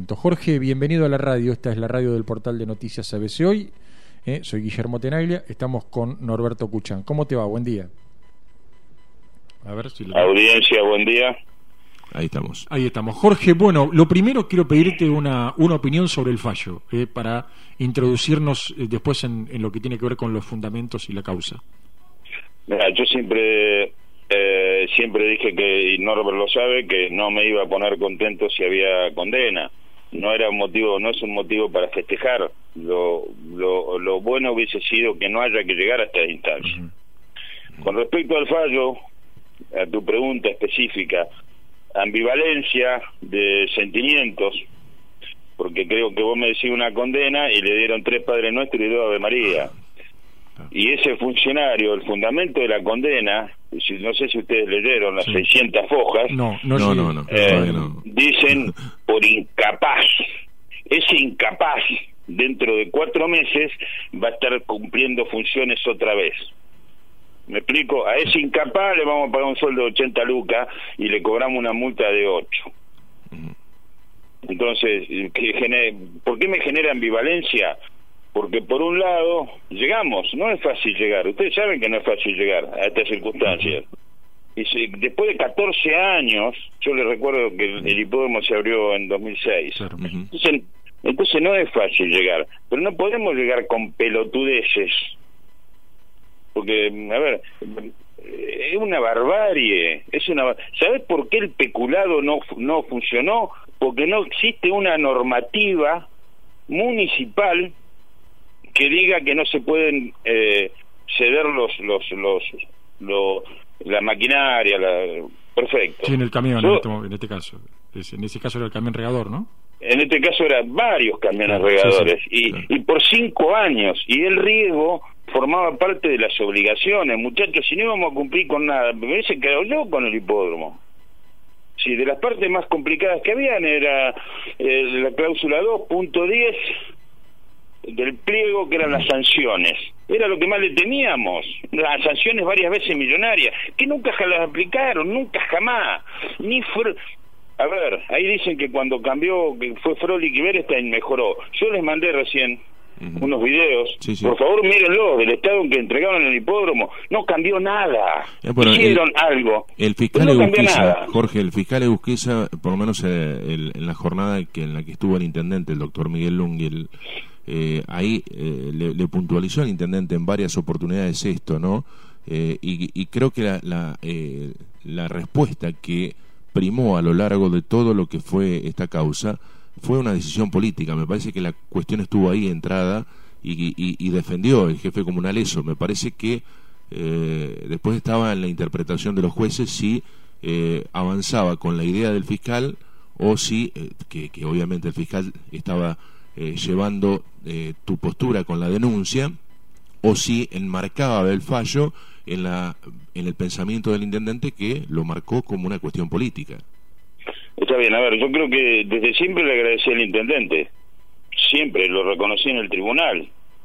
momento. Jorge, bienvenido a la radio. Esta es la radio del portal de noticias ABC Hoy. Soy Guillermo Tenaglia. Estamos con Norberto Kuchan. ¿Cómo te va? Buen día. A ver si Audiencia, buen día. Ahí estamos. Ahí estamos. Jorge, bueno, lo primero quiero pedirte una opinión sobre el fallo, para introducirnos después en lo que tiene que ver con los fundamentos y la causa. Mira, yo siempre dije que, y Norbert lo sabe, que no me iba a poner contento si había condena. No era un motivo, no es un motivo para festejar. Lo bueno hubiese sido que no haya que llegar a esta instancia. Con respecto al fallo, a tu pregunta específica, ambivalencia de sentimientos, porque creo que vos me decís una condena y le dieron 3 Padre Nuestro y 2 Ave María. Y ese funcionario, el fundamento de la condena, no sé si ustedes leyeron las 600 hojas, no. Dicen por incapaz. Ese incapaz, dentro de 4 meses, va a estar cumpliendo funciones otra vez. ¿Me explico? A ese incapaz le vamos a pagar un sueldo de 80 lucas y le cobramos una multa de 8. Entonces, ¿por qué me genera ambivalencia? Porque por un lado, llegamos, no es fácil llegar, ustedes saben que no es fácil llegar a estas circunstancias. Y después de 14 años, yo les recuerdo que el hipódromo se abrió en 2006. Entonces no es fácil llegar, pero no podemos llegar con pelotudeces. Porque, a ver, es una barbarie, ¿sabes por qué el peculado no funcionó? Porque no existe una normativa municipal que diga que no se pueden ceder la maquinaria, perfecto. Sí, en el camión, en este caso. En ese caso era el camión regador, ¿no? En este caso eran varios camiones regadores, y por 5 años, y el riesgo formaba parte de las obligaciones. Muchachos, si no íbamos a cumplir con nada, me hubiese quedado yo con el hipódromo. Sí, de las partes más complicadas que habían era la cláusula 2.10 del pliego, que eran las sanciones. Era lo que más le temíamos, las sanciones varias veces millonarias, que nunca las aplicaron, nunca jamás. A ver, ahí dicen que cuando cambió, que fue Frolic y Berestein, mejoró. Yo les mandé recién unos videos, por favor mírenlo, del estado en que entregaron el hipódromo. No cambió nada. Hicieron algo, el fiscal no cambió nada. Jorge, el fiscal Eusquesa, por lo menos en la jornada en la que estuvo el intendente, el doctor Miguel Lungiel, ahí le puntualizó al intendente en varias oportunidades esto, ¿no? Y creo que la respuesta que primó a lo largo de todo lo que fue esta causa fue una decisión política. Me parece que la cuestión estuvo ahí entrada y defendió el jefe comunal eso. Me parece que después estaba en la interpretación de los jueces si avanzaba con la idea del fiscal o si, que obviamente el fiscal estaba llevando tu postura con la denuncia, o si enmarcaba el fallo en el pensamiento del intendente, que lo marcó como una cuestión política. Está bien, a ver, yo creo que desde siempre le agradecí al intendente, siempre lo reconocí en el tribunal,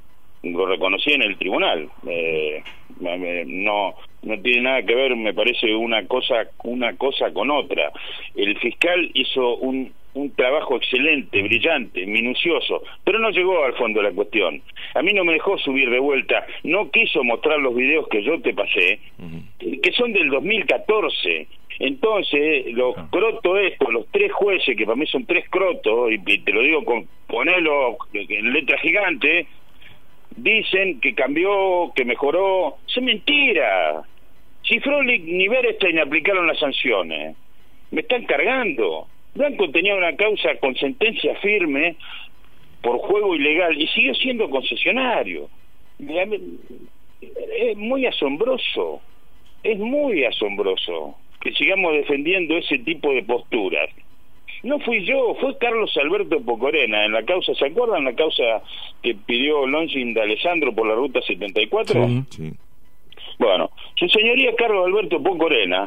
no tiene nada que ver, me parece, una cosa con otra. El fiscal hizo un trabajo excelente, brillante, minucioso, pero no llegó al fondo de la cuestión. A mí no me dejó subir de vuelta, no quiso mostrar los videos que yo te pasé, que son del 2014. Entonces, los crotos estos, los 3 jueces, que para mí son 3 crotos, y te lo digo ponelo en letra gigante, dicen que cambió, que mejoró. Es mentira. Si Frolic ni Berestein aplicaron las sanciones, me están cargando. Blanco tenía una causa con sentencia firme por juego ilegal y siguió siendo concesionario. Es muy asombroso que sigamos defendiendo ese tipo de posturas. No fui yo, fue Carlos Alberto Pocorena en la causa, ¿se acuerdan la causa que pidió Longin de Alessandro por la ruta 74? Sí. Bueno, su señoría Carlos Alberto Pocorena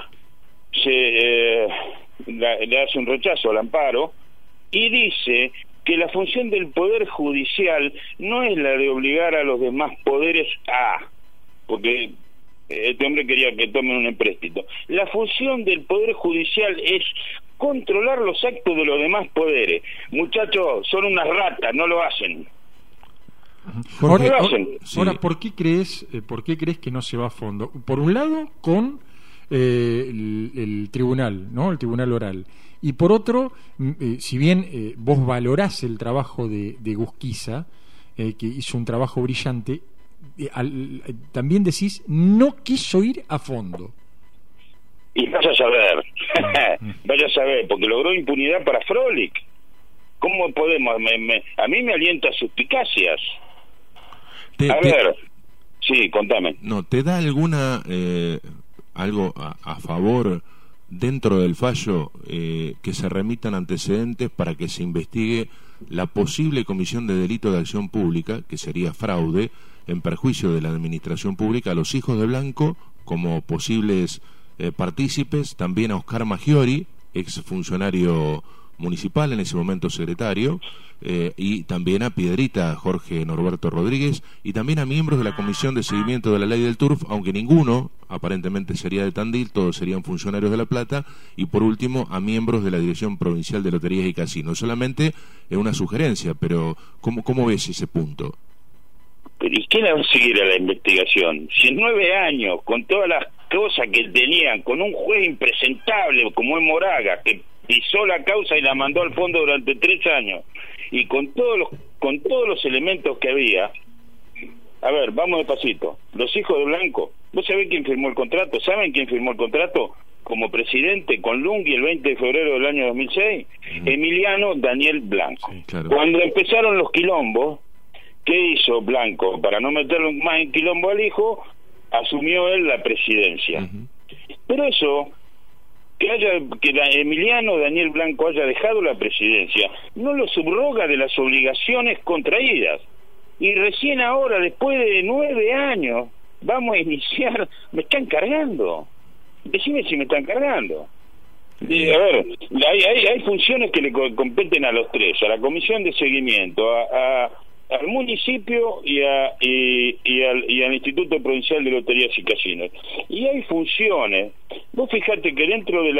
le hace un rechazo al amparo y dice que la función del Poder Judicial no es la de obligar a los demás poderes porque este hombre quería que tomen un empréstito. La función del Poder Judicial es controlar los actos de los demás poderes. Muchachos, son unas ratas, no lo hacen. Jorge, ahora, ¿por qué crees que no se va a fondo? Por un lado, con el tribunal, ¿no? El tribunal oral. Y por otro, si bien vos valorás el trabajo de Gusquiza, que hizo un trabajo brillante, también decís, no quiso ir a fondo. Y vaya a saber, vaya a saber, porque logró impunidad para Froelich. ¿Cómo podemos? A mí me alienta suspicacias. A ver, sí, contame. No, ¿te da alguna algo a favor dentro del fallo que se remitan antecedentes para que se investigue la posible comisión de delito de acción pública, que sería fraude, en perjuicio de la administración pública, a los hijos de Blanco como posibles partícipes, también a Oscar Maggiori, ex funcionario municipal, en ese momento secretario, y también a Piedrita, Jorge Norberto Rodríguez, y también a miembros de la Comisión de Seguimiento de la Ley del Turf, aunque ninguno aparentemente sería de Tandil, todos serían funcionarios de La Plata, y por último a miembros de la Dirección Provincial de Loterías y Casinos. Solamente es una sugerencia, pero ¿cómo ves ese punto? Pero ¿y quién va a seguir a la investigación? Si en 9 años, con todas las cosas que tenían, con un juez impresentable como es Moraga, que pisó la causa y la mandó al fondo durante 3 años, y con todos los elementos que había. A ver, vamos despacito. Los hijos de Blanco, ¿vos sabés quién firmó el contrato? ¿Saben quién firmó el contrato como presidente con Lunghi el 20 de febrero del año 2006? Emiliano Daniel Blanco. Sí, claro. Cuando empezaron los quilombos, ¿qué hizo Blanco? Para no meterle más en quilombo al hijo, asumió él la presidencia. Pero eso, que Emiliano Daniel Blanco haya dejado la presidencia, no lo subroga de las obligaciones contraídas. Y recién ahora, después de 9 años, vamos a iniciar. Me están cargando. Decime si me están cargando. A ver, hay funciones que le competen a los tres: a la comisión de seguimiento, al municipio y al Instituto Provincial de Loterías y Casinos. Y hay funciones. Vos fijate que dentro de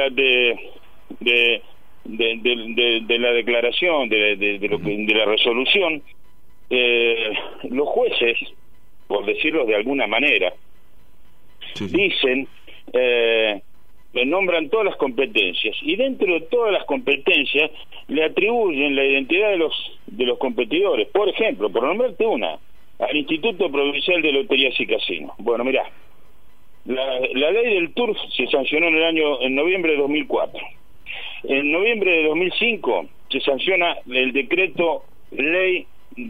la declaración, de la resolución, los jueces, por decirlo de alguna manera, dicen, nombran todas las competencias, y dentro de todas las competencias le atribuyen la identidad de los competidores. Por ejemplo, por nombrarte una, al Instituto Provincial de Loterías y Casinos. Bueno, mirá, la ley del TURF se sancionó en noviembre de 2004. En noviembre de 2005 se sanciona el decreto ley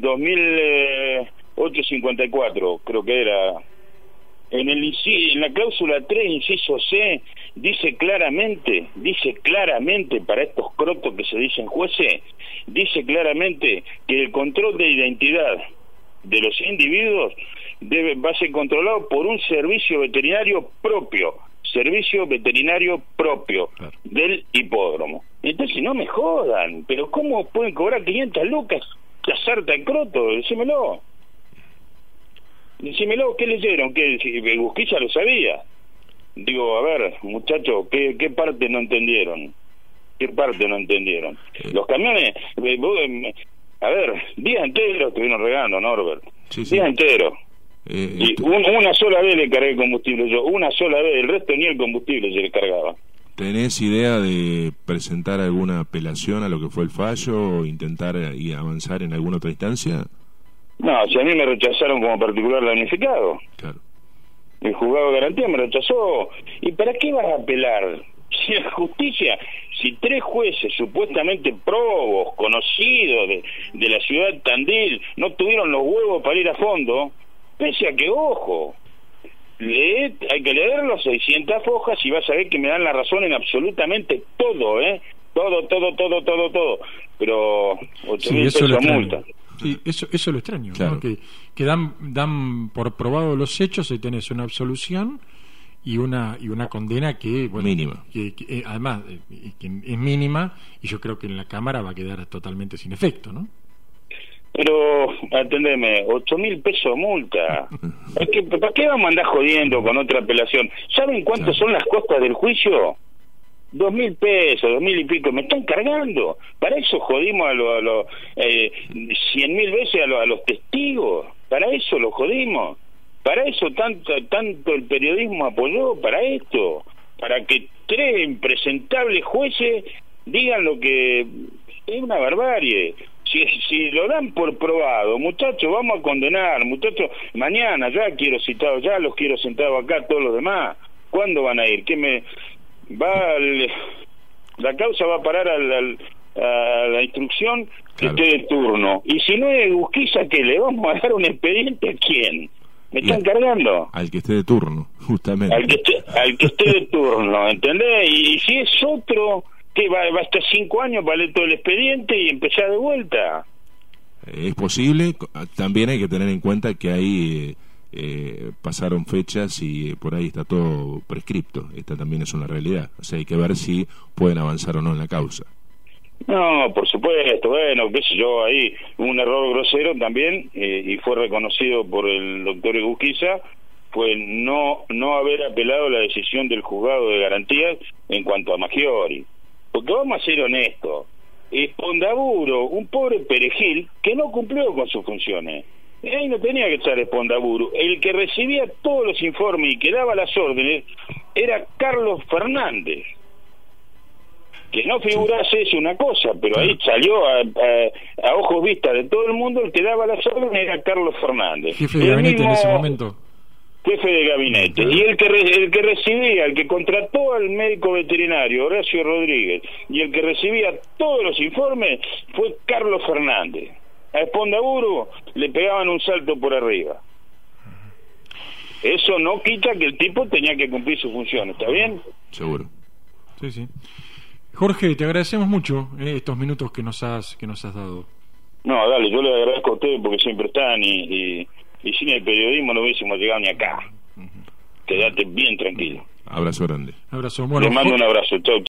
2854, creo que era. En la cláusula 3, inciso C, dice claramente, para estos crotos que se dicen jueces, dice claramente que el control de identidad de los individuos va a ser controlado por un servicio veterinario propio del hipódromo. Entonces no me jodan, pero ¿cómo pueden cobrar 500 lucas la sarta de croto? Decímelo, ¿qué leyeron? ¿Qué Gusquiza lo sabía? Digo, a ver, muchachos, ¿qué parte no entendieron? Los camiones, a ver, días enteros estuvieron regando, Norbert. Días enteros. Y una sola vez le cargué combustible yo, una sola vez, el resto ni el combustible se le cargaba. ¿Tenés idea de presentar alguna apelación a lo que fue el fallo o intentar y avanzar en alguna otra instancia? No, si a mí me rechazaron como particular damnificado. Claro. El juzgado de garantía me rechazó. ¿Y para qué vas a apelar? Si la justicia, si 3 jueces supuestamente probos, conocidos de la ciudad de Tandil, no tuvieron los huevos para ir a fondo, pese a que, ojo, hay que leer los 600 hojas y vas a ver que me dan la razón en absolutamente todo, todo. Pero 8.000 pesos multa. Sí, eso es lo extraño, claro. ¿no? Que dan por probado los hechos y tenés una absolución y una condena que, bueno, mínima, que además que es mínima, y yo creo que en la Cámara va a quedar totalmente sin efecto, ¿no? Pero, atendeme, 8.000 pesos multa. ¿Para qué vamos a andar jodiendo con otra apelación? ¿Saben cuántas son las costas del juicio? 2.000 pesos, 2.000 y pico, me están cargando. Para eso jodimos a los 100.000 veces a los testigos, para eso lo jodimos, para eso tanto el periodismo apoyó, para esto, para que 3 impresentables jueces digan lo que es una barbarie. Si lo dan por probado, muchachos, vamos a condenar, muchachos, mañana ya los quiero sentados acá, todos los demás. ¿Cuándo van a ir? La causa va a parar a la instrucción que esté de turno. Y si no es Urquiza, ¿qué? ¿Le vamos a dar un expediente a quién? ¿Me están cargando? Al que esté de turno, justamente. Al que esté de turno, ¿entendés? Y si es otro, que va a estar 5 años para leer todo el expediente y empezar de vuelta. Es posible. También hay que tener en cuenta que ahí pasaron fechas y por ahí está todo prescripto. Esta también es una realidad. O sea, hay que ver si pueden avanzar o no en la causa. No, por supuesto. Bueno, qué sé yo, ahí un error grosero también, y fue reconocido por el doctor Urquiza, fue no haber apelado la decisión del juzgado de garantías en cuanto a Maggiori. Porque vamos a ser honestos, Espondaburo, un pobre perejil que no cumplió con sus funciones. Ahí no tenía que estar Espondaburo. El que recibía todos los informes y que daba las órdenes era Carlos Fernández. Que no figurase es una cosa, pero ahí salió a ojos vistas de todo el mundo, el que daba las órdenes era Carlos Fernández. Jefe de gabinete en ese momento. Jefe de gabinete. Y el que recibía, el que contrató al médico veterinario, Horacio Rodríguez, y el que recibía todos los informes fue Carlos Fernández. A Espondaburo le pegaban un salto por arriba. Eso no quita que el tipo tenía que cumplir su función, ¿está bien? Seguro. Sí, sí. Jorge, te agradecemos mucho estos minutos que nos has dado. No, dale, yo le agradezco a ustedes porque siempre están y sin el periodismo no hubiésemos llegado ni acá. Quédate bien tranquilo. Abrazo grande. Abrazo. Bueno, les mando un abrazo. Chau.